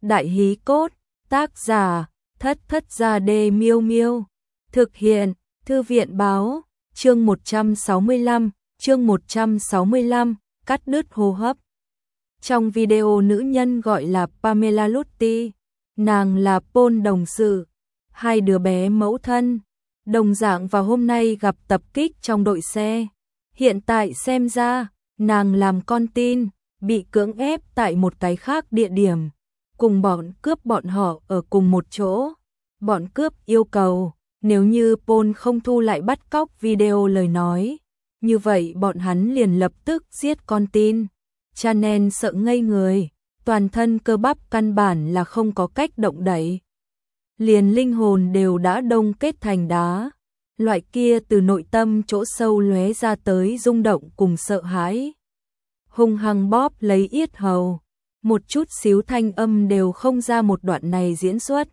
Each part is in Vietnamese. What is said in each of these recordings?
Đại hí cốt, tác giả, Thất Thất Gia Đê Miêu Miêu. Thực hiện, Thư viện báo, chương 165, cắt đứt hô hấp. Trong video nữ nhân gọi là Pamela Lutti, nàng là Paul đồng sự, hai đứa bé mẫu thân, đồng dạng vào hôm nay gặp tập kích trong đội xe. Hiện tại xem ra, nàng làm con tin, bị cưỡng ép tại một cái khác địa điểm, cùng bọn cướp bọn họ ở cùng một chỗ. Bọn cướp yêu cầu, nếu như Paul không thu lại bắt cóc video lời nói, như vậy bọn hắn liền lập tức giết con tin. Chanel sợ ngây người, toàn thân cơ bắp căn bản là không có cách động đậy. Liền linh hồn đều đã đông kết thành đá. Loại kia từ nội tâm chỗ sâu lóe ra tới rung động cùng sợ hãi. Hung hăng bóp lấy yết hầu, một chút xíu thanh âm đều không ra một đoạn này diễn xuất.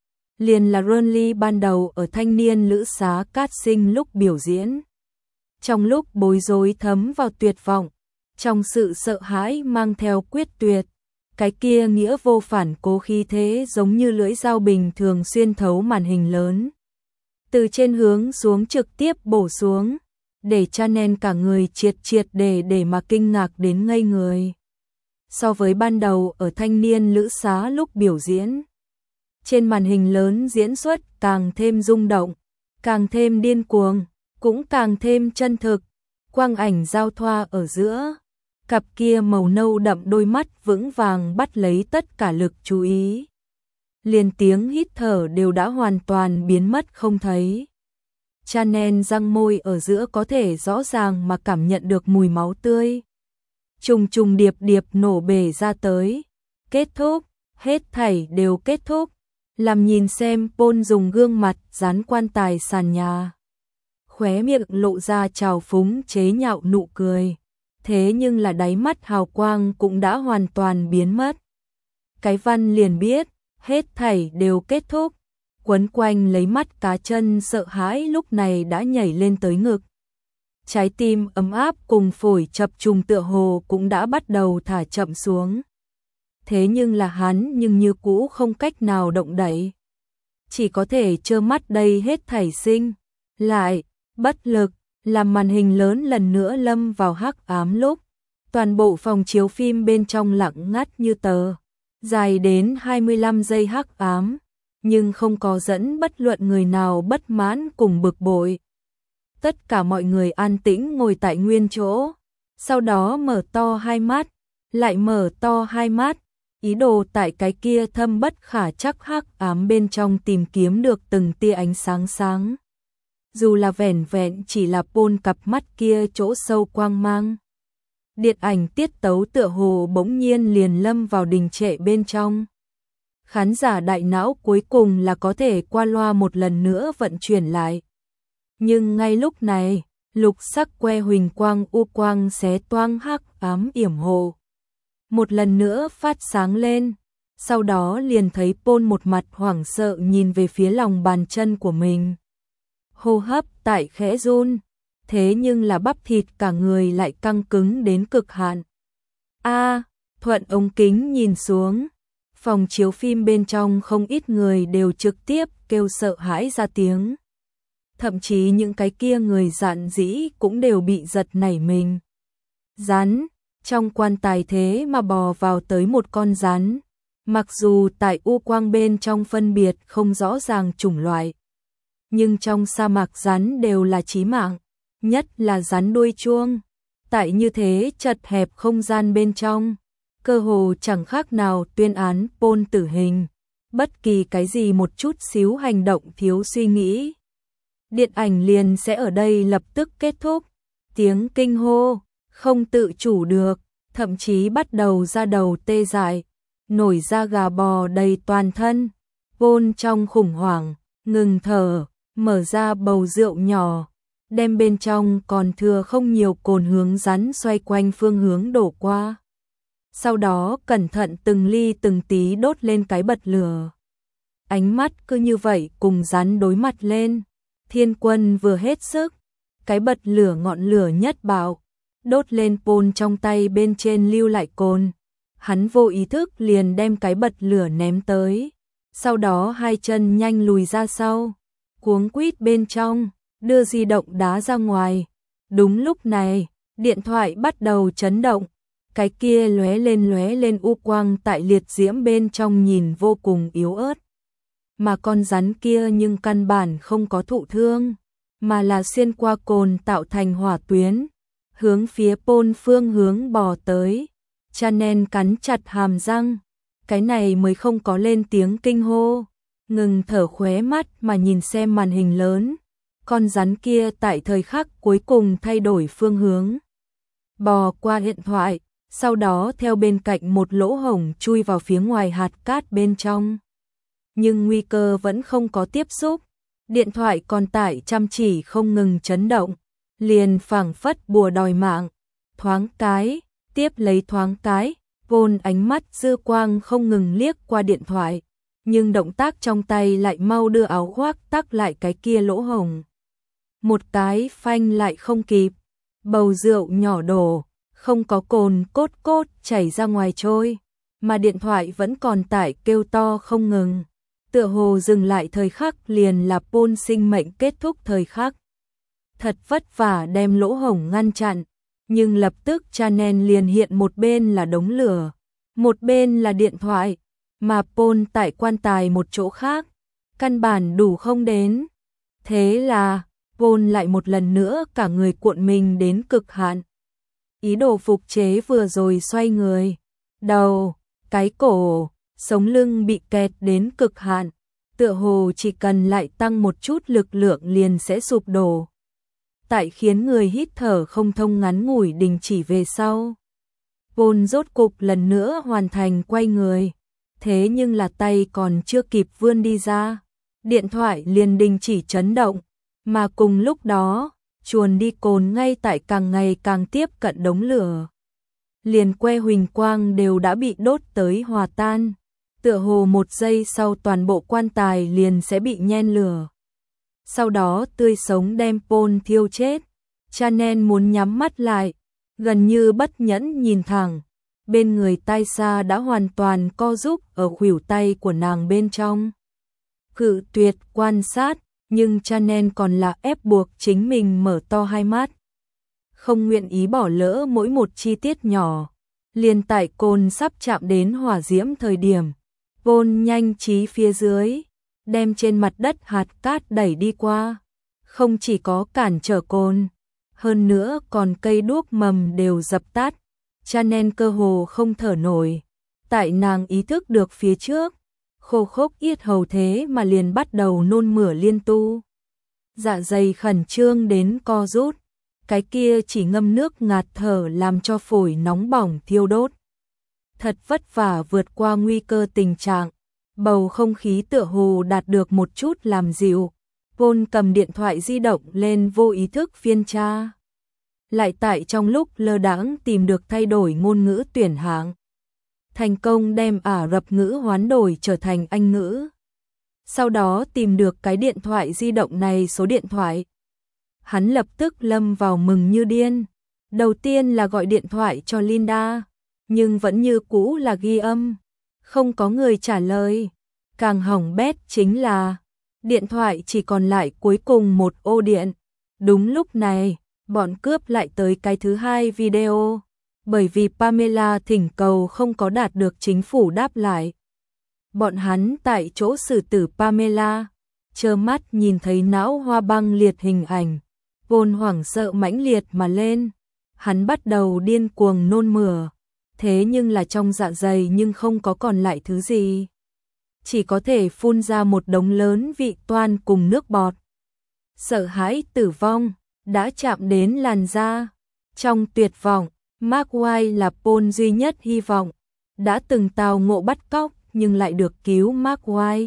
Liền là Ronly ban đầu ở thanh niên lữ xá Cát Sinh lúc biểu diễn. Trong lúc bối rối thấm vào tuyệt vọng, trong sự sợ hãi mang theo quyết tuyệt, cái kia nghĩa vô phản cố khí thế giống như lưỡi dao bình thường xuyên thấu màn hình lớn. Từ trên hướng xuống trực tiếp bổ xuống, để Chanel cả người triệt để mà kinh ngạc đến ngây người. So với ban đầu ở thanh niên lữ xá lúc biểu diễn, trên màn hình lớn diễn xuất càng thêm rung động, càng thêm điên cuồng, cũng càng thêm chân thực. Quang ảnh giao thoa ở giữa, cặp kia màu nâu đậm đôi mắt vững vàng bắt lấy tất cả lực chú ý. Liền tiếng hít thở đều đã hoàn toàn biến mất không thấy. Chanel răng môi ở giữa có thể rõ ràng mà cảm nhận được mùi máu tươi. Trùng điệp nổ bể ra tới. Kết thúc, hết thảy đều kết thúc. Làm nhìn xem Paul dùng gương mặt dán quan tài sàn nhà. Khóe miệng lộ ra trào phúng chế nhạo nụ cười. Thế nhưng là đáy mắt hào quang cũng đã hoàn toàn biến mất. Cái văn liền biết, hết thảy đều kết thúc. Quấn quanh lấy mắt cá chân sợ hãi lúc này đã nhảy lên tới ngực. Trái tim ấm áp cùng phổi chập trùng tựa hồ cũng đã bắt đầu thả chậm xuống. Thế nhưng là hắn như cũ không cách nào động đậy. Chỉ có thể trơ mắt đây hết thảy sinh. Lại, bất lực, làm màn hình lớn lần nữa lâm vào hắc ám lúc. Toàn bộ phòng chiếu phim bên trong lặng ngắt như tờ. Dài đến 25 giây hắc ám, nhưng không có dẫn bất luận người nào bất mãn cùng bực bội. Tất cả mọi người an tĩnh ngồi tại nguyên chỗ, sau đó mở to hai mắt, lại mở to hai mắt, ý đồ tại cái kia thâm bất khả trắc hắc ám bên trong tìm kiếm được từng tia ánh sáng sáng. Dù là vẻn vẹn chỉ là Paul cặp mắt kia chỗ sâu quang mang. Điện ảnh tiết tấu tựa hồ bỗng nhiên liền lâm vào đình trệ bên trong. Khán giả đại não cuối cùng là có thể qua loa một lần nữa vận chuyển lại. Nhưng ngay lúc này, lục sắc que huỳnh quang u quang xé toang hắc ám yểm hộ. Một lần nữa phát sáng lên, sau đó liền thấy Paul một mặt hoảng sợ nhìn về phía lòng bàn chân của mình. Hô hấp tại khẽ run, thế nhưng là bắp thịt cả người lại căng cứng đến cực hạn. Thuận ống kính nhìn xuống, phòng chiếu phim bên trong không ít người đều trực tiếp kêu sợ hãi ra tiếng. Thậm chí những cái kia người dạn dĩ cũng đều bị giật nảy mình. Rắn, trong quan tài thế mà bò vào tới một con rắn. Mặc dù tại u quang bên trong phân biệt không rõ ràng chủng loại, nhưng trong sa mạc rắn đều là chí mạng, nhất là rắn đuôi chuông. Tại như thế chật hẹp không gian bên trong, cơ hồ chẳng khác nào tuyên án Paul tử hình. Bất kỳ cái gì một chút xíu hành động thiếu suy nghĩ, điện ảnh liền sẽ ở đây lập tức kết thúc. Tiếng kinh hô, không tự chủ được, thậm chí bắt đầu ra đầu tê dại, nổi da gà bò đầy toàn thân. Paul trong khủng hoảng, ngừng thở, mở ra bầu rượu nhỏ, đem bên trong còn thừa không nhiều cồn hướng rắn xoay quanh phương hướng đổ qua. Sau đó cẩn thận từng ly từng tí đốt lên cái bật lửa. Ánh mắt cứ như vậy cùng rắn đối mặt lên. Thiên Quân vừa hết sức, cái bật lửa ngọn lửa nhất bạo, đốt lên Paul trong tay bên trên lưu lại cồn. hắn vô ý thức liền đem cái bật lửa ném tới, sau đó hai chân nhanh lùi ra sau, cuống quýt bên trong, đưa di động đá ra ngoài. Đúng lúc này, điện thoại bắt đầu chấn động, cái kia lóe lên u quang tại liệt diễm bên trong nhìn vô cùng yếu ớt. Mà con rắn kia nhưng căn bản không có thụ thương, mà là xuyên qua cồn tạo thành hỏa tuyến, hướng phía Paul phương hướng bò tới. Chanel cắn chặt hàm răng, cái này mới không có lên tiếng kinh hô, ngừng thở khóe mắt mà nhìn xem màn hình lớn. Con rắn kia tại thời khắc cuối cùng thay đổi phương hướng, bò qua điện thoại, sau đó theo bên cạnh một lỗ hổng chui vào phía ngoài hạt cát bên trong. Nhưng nguy cơ vẫn không có tiếp xúc, điện thoại còn tải chăm chỉ không ngừng chấn động, liền phảng phất bùa đòi mạng, thoáng cái, tiếp lấy thoáng cái, Paul ánh mắt dư quang không ngừng liếc qua điện thoại, nhưng động tác trong tay lại mau đưa áo khoác tắc lại cái kia lỗ hổng. Một cái phanh lại không kịp, bầu rượu nhỏ đổ, không có cồn cốt cốt chảy ra ngoài trôi, mà điện thoại vẫn còn tải kêu to không ngừng. Tựa hồ dừng lại thời khắc liền là Paul sinh mệnh kết thúc thời khắc. Thật vất vả đem lỗ hổng ngăn chặn, nhưng lập tức Chanel liền hiện một bên là đống lửa, một bên là điện thoại, mà Paul tại quan tài một chỗ khác, căn bản đủ không đến. Thế là, Paul lại một lần nữa cả người cuộn mình đến cực hạn. Ý đồ phục chế vừa rồi xoay người, đầu, cái cổ, sống lưng bị kẹt đến cực hạn, tựa hồ chỉ cần lại tăng một chút lực lượng liền sẽ sụp đổ. Tại khiến người hít thở không thông ngắn ngủi đình chỉ về sau, Paul rốt cục lần nữa hoàn thành quay người, thế nhưng là tay còn chưa kịp vươn đi ra, điện thoại liền đình chỉ chấn động, mà cùng lúc đó, chuồn đi cồn ngay tại càng ngày càng tiếp cận đống lửa. Liền que huỳnh quang đều đã bị đốt tới hòa tan, tựa hồ một giây sau toàn bộ quan tài liền sẽ bị nhen lửa. Sau đó tươi sống đem Paul thiêu chết. Chanel muốn nhắm mắt lại, gần như bất nhẫn nhìn thẳng, bên người tai xa đã hoàn toàn co rúm ở khuỷu tay của nàng bên trong. Cự tuyệt quan sát, nhưng Chanel còn là ép buộc chính mình mở to hai mắt. Không nguyện ý bỏ lỡ mỗi một chi tiết nhỏ. Liền tại cồn sắp chạm đến hỏa diễm thời điểm, Paul nhanh trí phía dưới, đem trên mặt đất hạt cát đẩy đi qua. Không chỉ có cản trở cồn, hơn nữa còn cây đuốc mầm đều dập tắt. Chanel cơ hồ không thở nổi. Tại nàng ý thức được phía trước, khô khốc yết hầu thế mà liền bắt đầu nôn mửa liên tu. Dạ dày khẩn trương đến co rút, cái kia chỉ ngâm nước ngạt thở làm cho phổi nóng bỏng thiêu đốt. Thật vất vả vượt qua nguy cơ tình trạng, bầu không khí tựa hồ đạt được một chút làm dịu. Paul cầm điện thoại di động lên vô ý thức phiên tra. Lại tại trong lúc lơ đãng tìm được thay đổi ngôn ngữ tuyển hạng. Thành công đem Ả Rập ngữ hoán đổi trở thành Anh ngữ. Sau đó tìm được cái điện thoại di động này số điện thoại. Hắn lập tức lâm vào mừng như điên. Đầu tiên là gọi điện thoại cho Linda, nhưng vẫn như cũ là ghi âm. Không có người trả lời. Càng hỏng bét chính là điện thoại chỉ còn lại cuối cùng một ô điện. Đúng lúc này, bọn cướp lại tới cái thứ hai video. Bởi vì Pamela thỉnh cầu không có đạt được chính phủ đáp lại. Bọn hắn tại chỗ xử tử Pamela, trơ mắt nhìn thấy não hoa băng liệt hình ảnh. Paul hoảng sợ mãnh liệt mà lên. Hắn bắt đầu điên cuồng nôn mửa. Thế nhưng là trong dạ dày nhưng không có còn lại thứ gì. Chỉ có thể phun ra một đống lớn vị toan cùng nước bọt. Sợ hãi tử vong, đã chạm đến làn da. Trong tuyệt vọng, Mark White là Paul duy nhất hy vọng. Đã từng tào ngộ bắt cóc nhưng lại được cứu Mark White.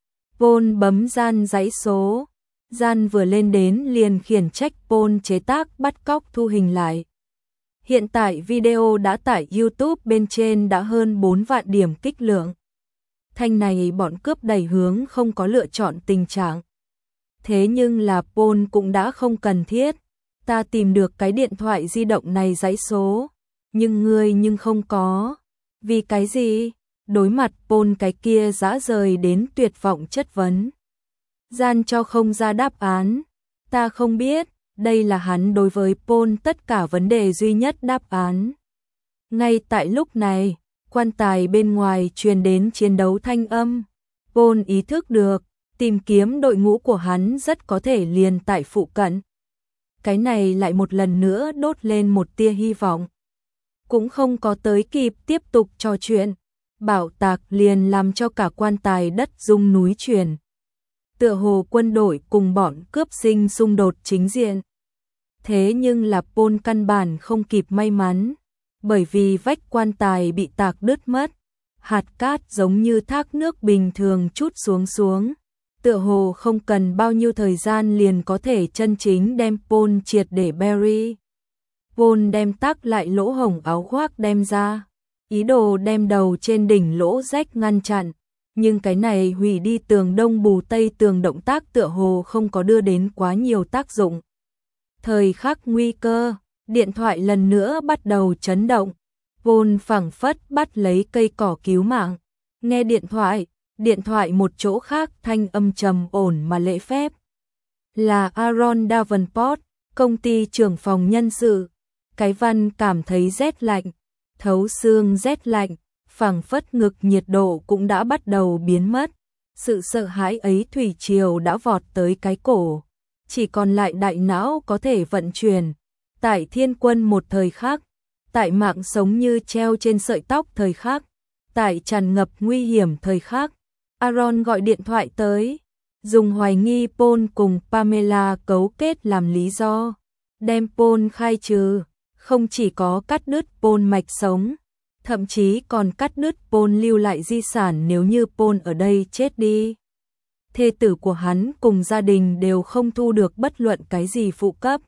Paul bấm gian dãy số. Gian vừa lên đến liền khiển trách Paul chế tác bắt cóc thu hình lại. Hiện tại video đã tải YouTube bên trên đã hơn 4 vạn điểm kích lượng. Thanh này bọn cướp đẩy hướng không có lựa chọn tình trạng. Thế nhưng là Paul cũng đã không cần thiết. Ta tìm được cái điện thoại di động này dãy số, nhưng ngươi nhưng không có. Vì cái gì? Đối mặt Paul cái kia dã rời đến tuyệt vọng chất vấn. Gian cho không ra đáp án. Ta không biết, đây là hắn đối với Paul tất cả vấn đề duy nhất đáp án. Ngay tại lúc này, quan tài bên ngoài truyền đến chiến đấu thanh âm. Paul ý thức được, tìm kiếm đội ngũ của hắn rất có thể liền tại phụ cận. Cái này lại một lần nữa đốt lên một tia hy vọng. Cũng không có tới kịp tiếp tục trò chuyện, bạo tạc liền làm cho cả quan tài đất rung núi chuyển. Tựa hồ quân đội cùng bọn cướp sinh xung đột chính diện. Thế nhưng là Paul căn bản không kịp may mắn, bởi vì vách quan tài bị tạc đứt mất. Hạt cát giống như thác nước bình thường trút xuống. Tựa hồ không cần bao nhiêu thời gian liền có thể chân chính đem Paul triệt để bury. Paul đem tắc lại lỗ hổng áo khoác đem ra, ý đồ đem đầu trên đỉnh lỗ rách ngăn chặn, nhưng cái này hủy đi tường đông bù tây tường động tác tựa hồ không có đưa đến quá nhiều tác dụng. Thời khắc nguy cơ, điện thoại lần nữa bắt đầu chấn động. Paul phảng phất bắt lấy cây cỏ cứu mạng, nghe điện thoại một chỗ khác thanh âm trầm ổn mà lễ phép. Là Aaron Davenport, công ty trưởng phòng nhân sự. Cái văn cảm thấy rét lạnh, thấu xương rét lạnh, phảng phất ngực nhiệt độ cũng đã bắt đầu biến mất. Sự sợ hãi ấy thủy triều đã vọt tới cái cổ, chỉ còn lại đại não có thể vận chuyển. Tại thiên quân một thời khắc, tại mạng sống như treo trên sợi tóc thời khắc, tại tràn ngập nguy hiểm thời khắc, Aaron gọi điện thoại tới, dùng hoài nghi Paul cùng Pamela cấu kết làm lý do, đem Paul khai trừ, không chỉ có cắt đứt Paul mạch sống, thậm chí còn cắt đứt Paul lưu lại di sản nếu như Paul ở đây chết đi. Thê tử của hắn cùng gia đình đều không thu được bất luận cái gì phụ cấp.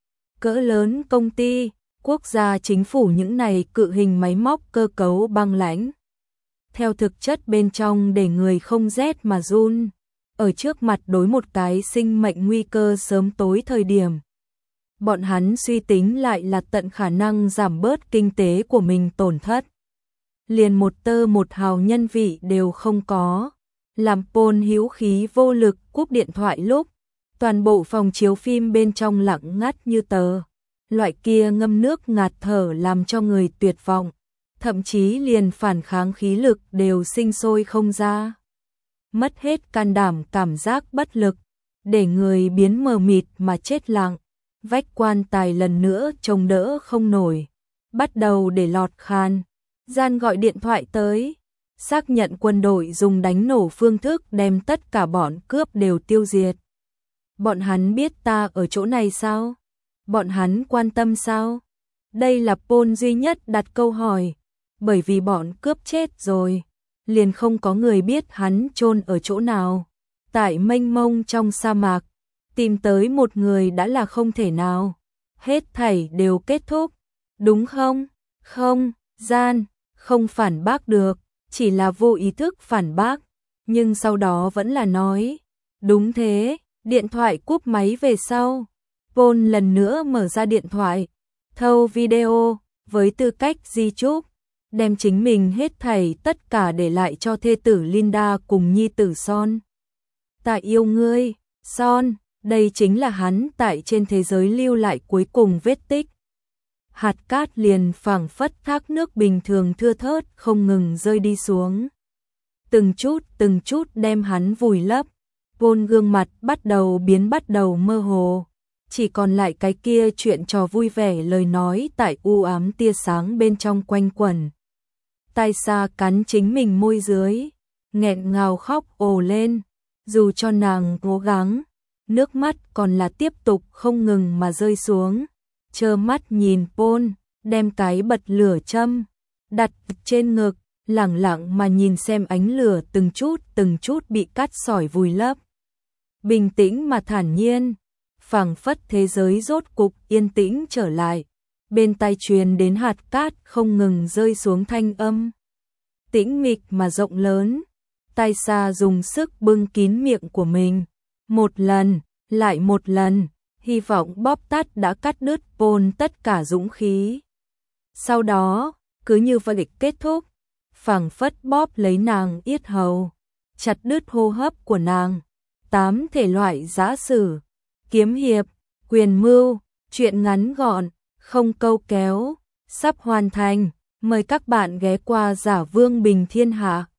Cỡ lớn công ty, quốc gia chính phủ những này cự hình máy móc cơ cấu băng lãnh. Theo thực chất bên trong để người không rét mà run, ở trước mặt đối một cái sinh mệnh nguy cơ sớm tối thời điểm. Bọn hắn suy tính lại là tận khả năng giảm bớt kinh tế của mình tổn thất. Liền một tơ một hào nhân vị đều không có. Làm Paul hữu khí vô lực cúp điện thoại lúc, toàn bộ phòng chiếu phim bên trong lặng ngắt như tờ. Loại kia ngâm nước ngạt thở làm cho người tuyệt vọng, thậm chí liền phản kháng khí lực đều sinh sôi không ra. Mất hết can đảm cảm giác bất lực, để người biến mờ mịt mà chết lặng. Vách quan tài lần nữa trông đỡ không nổi, bắt đầu để lọt khan. Gian gọi điện thoại tới, xác nhận quân đội dùng đánh nổ phương thức đem tất cả bọn cướp đều tiêu diệt. Bọn hắn biết ta ở chỗ này sao? Bọn hắn quan tâm sao? Đây là Paul duy nhất đặt câu hỏi, bởi vì bọn cướp chết rồi, liền không có người biết hắn chôn ở chỗ nào. Tại mênh mông trong sa mạc, tìm tới một người đã là không thể nào. Hết thảy đều kết thúc, đúng không? Không, Gian không phản bác được, chỉ là vô ý thức phản bác, nhưng sau đó vẫn là nói, đúng thế. Điện thoại cúp máy về sau, Paul lần nữa mở ra điện thoại, thâu video, với tư cách di chúc, đem chính mình hết thảy tất cả để lại cho thê tử Linda cùng nhi tử Son. Ta yêu ngươi, Son, đây chính là hắn tại trên thế giới lưu lại cuối cùng vết tích. Hạt cát liền phảng phất thác nước bình thường thưa thớt không ngừng rơi đi xuống. Từng chút đem hắn vùi lấp. Paul gương mặt bắt đầu mơ hồ, chỉ còn lại cái kia chuyện trò vui vẻ lời nói tại u ám tia sáng bên trong quanh quẩn. Tai xa cắn chính mình môi dưới, nghẹn ngào khóc ồ lên, dù cho nàng cố gắng, nước mắt còn là tiếp tục không ngừng mà rơi xuống. Trơ mắt nhìn Paul đem cái bật lửa châm đặt trên ngực, lẳng lặng mà nhìn xem ánh lửa từng chút bị cắt sỏi vùi lấp. Bình tĩnh mà thản nhiên, phảng phất thế giới rốt cục yên tĩnh trở lại. Bên tai truyền đến hạt cát không ngừng rơi xuống thanh âm. Tĩnh mịch mà rộng lớn, Tai Sa dùng sức bưng kín miệng của mình. Một lần, lại một lần, hy vọng bóp tắt đã cắt đứt Paul tất cả dũng khí. Sau đó, cứ như vậy kết thúc, phảng phất bóp lấy nàng yết hầu, chặt đứt hô hấp của nàng. 8 thể loại giã sử, kiếm hiệp, quyền mưu, truyện ngắn gọn, không câu kéo, sắp hoàn thành. Mời các bạn ghé qua Giả Vương Bình Thiên Hạ.